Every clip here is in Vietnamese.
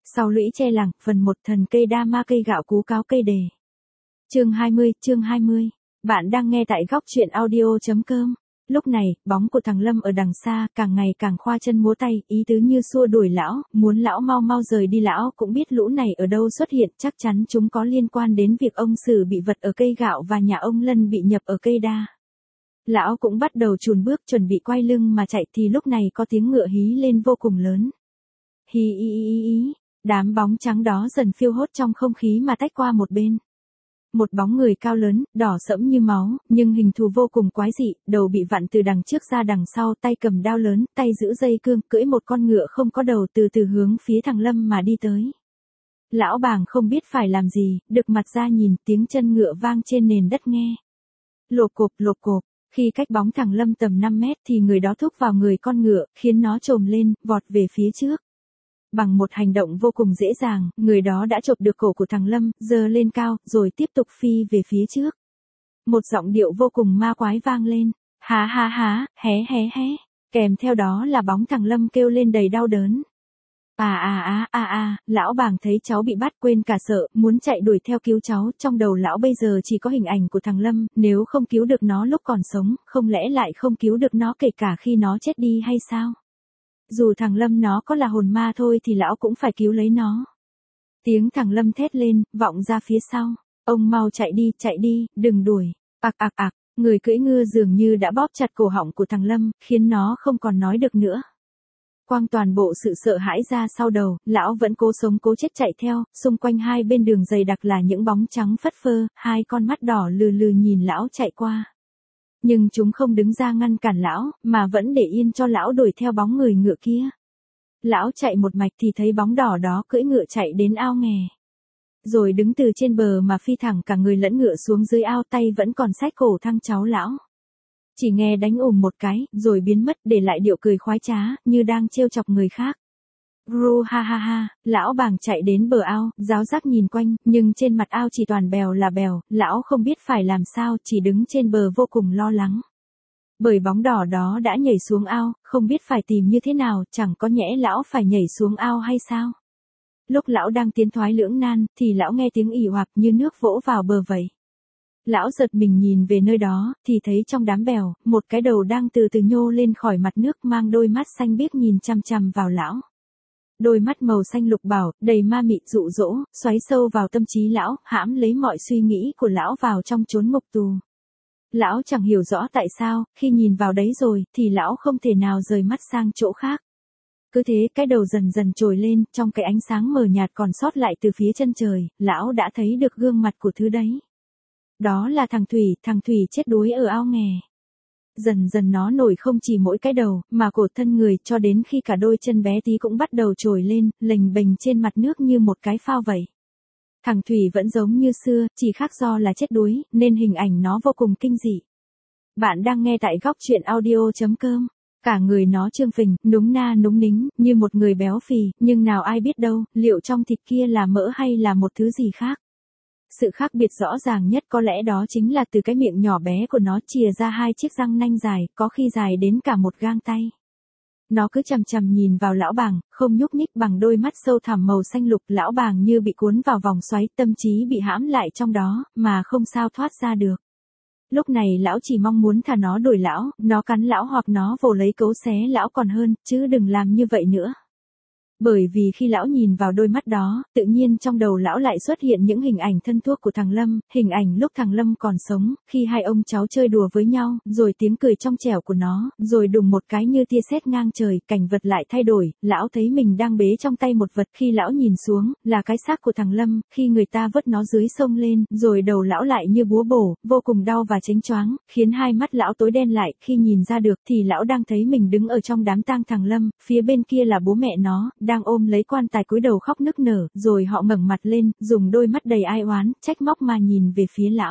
Sau lũy tre làng, phần 1 thần cây đa ma cây gạo cú cáo cây đề. Chương 20. Bạn đang nghe tại góc truyện audio.com. Lúc này, bóng của thằng Lâm ở đằng xa, càng ngày càng khoa chân múa tay, ý tứ như xua đuổi lão, muốn lão mau mau rời đi. Lão cũng biết lũ này ở đâu xuất hiện, chắc chắn chúng có liên quan đến việc ông Sử bị vật ở cây gạo và nhà ông Lân bị nhập ở cây đa. Lão cũng bắt đầu chùn bước chuẩn bị quay lưng mà chạy thì lúc này có tiếng ngựa hí lên vô cùng lớn. Hí ý ý ý, đám bóng trắng đó dần phiêu hốt trong không khí mà tách qua một bên. Một bóng người cao lớn, đỏ sẫm như máu, nhưng hình thù vô cùng quái dị, đầu bị vặn từ đằng trước ra đằng sau, tay cầm đao lớn, tay giữ dây cương, cưỡi một con ngựa không có đầu từ từ hướng phía thằng Lâm mà đi tới. Lão bàng không biết phải làm gì, đực mặt ra nhìn tiếng chân ngựa vang trên nền đất nghe. Lộp cộp, khi cách bóng thằng Lâm tầm 5 mét thì người đó thúc vào người con ngựa, khiến nó trồm lên, vọt về phía trước. Bằng một hành động vô cùng dễ dàng, người đó đã chộp được cổ của thằng Lâm, giơ lên cao, rồi tiếp tục phi về phía trước. Một giọng điệu vô cùng ma quái vang lên, há, hé, kèm theo đó là bóng thằng Lâm kêu lên đầy đau đớn. Lão bàng thấy cháu bị bắt quên cả sợ, muốn chạy đuổi theo cứu cháu, trong đầu lão bây giờ chỉ có hình ảnh của thằng Lâm, nếu không cứu được nó lúc còn sống, không lẽ lại không cứu được nó kể cả khi nó chết đi hay sao? Dù thằng Lâm nó có là hồn ma thôi thì lão cũng phải cứu lấy nó. Tiếng thằng Lâm thét lên, vọng ra phía sau. Ông mau chạy đi, đừng đuổi. Người cưỡi ngựa dường như đã bóp chặt cổ họng của thằng Lâm, khiến nó không còn nói được nữa. Quang toàn bộ sự sợ hãi ra sau đầu, lão vẫn cố sống cố chết chạy theo, xung quanh hai bên đường dày đặc là những bóng trắng phất phơ, hai con mắt đỏ lừ lừ nhìn lão chạy qua. Nhưng chúng không đứng ra ngăn cản lão, mà vẫn để yên cho lão đuổi theo bóng người ngựa kia. Lão chạy một mạch thì thấy bóng đỏ đó cưỡi ngựa chạy đến ao nghè. Rồi đứng từ trên bờ mà phi thẳng cả người lẫn ngựa xuống dưới ao, tay vẫn còn xách cổ thằng cháu lão. Chỉ nghe đánh một cái, rồi biến mất để lại điệu cười khoái trá, như đang trêu chọc người khác. Ru ha, lão bàng chạy đến bờ ao, giáo giác nhìn quanh, nhưng trên mặt ao chỉ toàn bèo là bèo, lão không biết phải làm sao, chỉ đứng trên bờ vô cùng lo lắng. Bởi bóng đỏ đó đã nhảy xuống ao, không biết phải tìm như thế nào, chẳng có nhẽ lão phải nhảy xuống ao hay sao? Lúc lão đang tiến thoái lưỡng nan, thì lão nghe tiếng ì oạp như nước vỗ vào bờ vậy. Lão giật mình nhìn về nơi đó, thì thấy trong đám bèo, một cái đầu đang từ từ nhô lên khỏi mặt nước mang đôi mắt xanh biếc nhìn chằm chằm vào lão. Đôi mắt màu xanh lục bảo, đầy ma mị dụ dỗ, xoáy sâu vào tâm trí lão, hãm lấy mọi suy nghĩ của lão vào trong chốn ngục tù. Lão chẳng hiểu rõ tại sao, khi nhìn vào đấy rồi, thì lão không thể nào rời mắt sang chỗ khác. Cứ thế cái đầu dần dần trồi lên, trong cái ánh sáng mờ nhạt còn sót lại từ phía chân trời, lão đã thấy được gương mặt của thứ đấy. Đó là thằng Thủy chết đuối ở ao nghè. Dần dần nó nổi không chỉ mỗi cái đầu, mà cổ thân người, cho đến khi cả đôi chân bé tí cũng bắt đầu trồi lên, lềnh bềnh trên mặt nước như một cái phao vậy. Thằng Thủy vẫn giống như xưa, chỉ khác do là chết đuối, nên hình ảnh nó vô cùng kinh dị. Bạn đang nghe tại góc truyện audio.com. Cả người nó trương phình, núng na núng nính, như một người béo phì, nhưng nào ai biết đâu, liệu trong thịt kia là mỡ hay là một thứ gì khác. Sự khác biệt rõ ràng nhất có lẽ đó chính là từ cái miệng nhỏ bé của nó chìa ra hai chiếc răng nanh dài, có khi dài đến cả một gang tay. Nó cứ chằm chằm nhìn vào lão bàng, không nhúc nhích bằng đôi mắt sâu thẳm màu xanh lục. Lão bàng như bị cuốn vào vòng xoáy, tâm trí bị hãm lại trong đó, mà không sao thoát ra được. Lúc này lão chỉ mong muốn thả nó đuổi lão, nó cắn lão hoặc nó vồ lấy cấu xé lão còn hơn, chứ đừng làm như vậy nữa. Bởi vì khi lão nhìn vào đôi mắt đó, tự nhiên trong đầu lão lại xuất hiện những hình ảnh thân thuộc của thằng Lâm, hình ảnh lúc thằng Lâm còn sống, khi hai ông cháu chơi đùa với nhau, rồi tiếng cười trong trẻo của nó, rồi đùng một cái như tia sét ngang trời, cảnh vật lại thay đổi, lão thấy mình đang bế trong tay một vật, khi lão nhìn xuống, là cái xác của thằng Lâm, khi người ta vớt nó dưới sông lên, rồi đầu lão lại như búa bổ, vô cùng đau và chánh choáng, khiến hai mắt lão tối đen lại, khi nhìn ra được thì lão đang thấy mình đứng ở trong đám tang thằng Lâm, phía bên kia là bố mẹ nó, đang ôm lấy quan tài cúi đầu khóc nức nở, rồi họ ngẩng mặt lên, dùng đôi mắt đầy ai oán, trách móc mà nhìn về phía lão.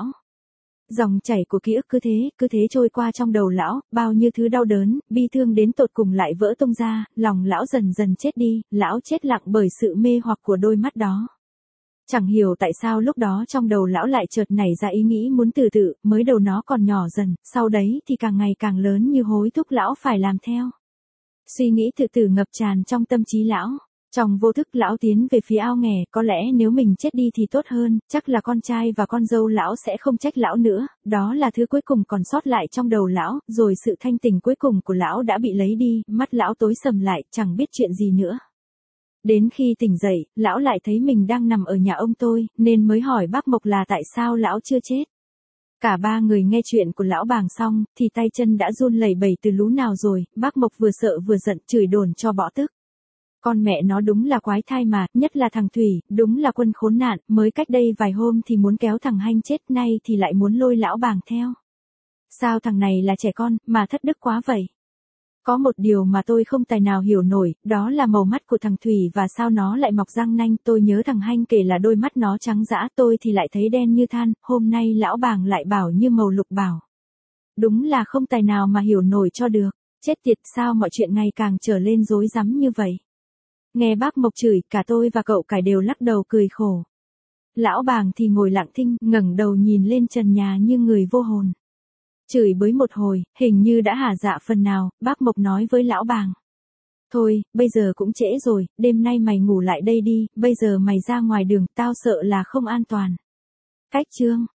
Dòng chảy của ký ức cứ thế trôi qua trong đầu lão, bao nhiêu thứ đau đớn, bi thương đến tột cùng lại vỡ tung ra, lòng lão dần dần chết đi, lão chết lặng bởi sự mê hoặc của đôi mắt đó. Chẳng hiểu tại sao lúc đó trong đầu lão lại chợt nảy ra ý nghĩ muốn tự tử, mới đầu nó còn nhỏ dần, sau đấy thì càng ngày càng lớn như hối thúc lão phải làm theo. Suy nghĩ tự tử ngập tràn trong tâm trí lão. Trong vô thức lão tiến về phía ao nghè, có lẽ nếu mình chết đi thì tốt hơn, chắc là con trai và con dâu lão sẽ không trách lão nữa, đó là thứ cuối cùng còn sót lại trong đầu lão, rồi sự thanh tỉnh cuối cùng của lão đã bị lấy đi, mắt lão tối sầm lại, chẳng biết chuyện gì nữa. Đến khi tỉnh dậy, lão lại thấy mình đang nằm ở nhà ông tôi, nên mới hỏi bác Mộc là tại sao lão chưa chết. Cả ba người nghe chuyện của lão bàng xong, thì tay chân đã run lẩy bẩy từ lú nào rồi, bác Mộc vừa sợ vừa giận, chửi đồn cho bỏ tức. Con mẹ nó đúng là quái thai mà, nhất là thằng Thủy, đúng là quân khốn nạn, mới cách đây vài hôm thì muốn kéo thằng Hanh chết, nay thì lại muốn lôi lão bàng theo. Sao thằng này là trẻ con, mà thất đức quá vậy? Có một điều mà tôi không tài nào hiểu nổi, đó là màu mắt của thằng Thủy và sao nó lại mọc răng nanh. Tôi nhớ thằng Hanh kể là đôi mắt nó trắng dã, tôi thì lại thấy đen như than, hôm nay lão bàng lại bảo như màu lục bảo. Đúng là không tài nào mà hiểu nổi cho được, chết tiệt sao mọi chuyện ngày càng trở lên rối rắm như vậy. Nghe bác Mộc chửi, cả tôi và cậu Cải đều lắc đầu cười khổ. Lão bàng thì ngồi lặng thinh, ngẩng đầu nhìn lên trần nhà như người vô hồn. Chửi bới một hồi, hình như đã hả dạ phần nào, bác Mộc nói với lão bàng. Thôi, bây giờ cũng trễ rồi, đêm nay mày ngủ lại đây đi, bây giờ mày ra ngoài đường, tao sợ là không an toàn. Cách chương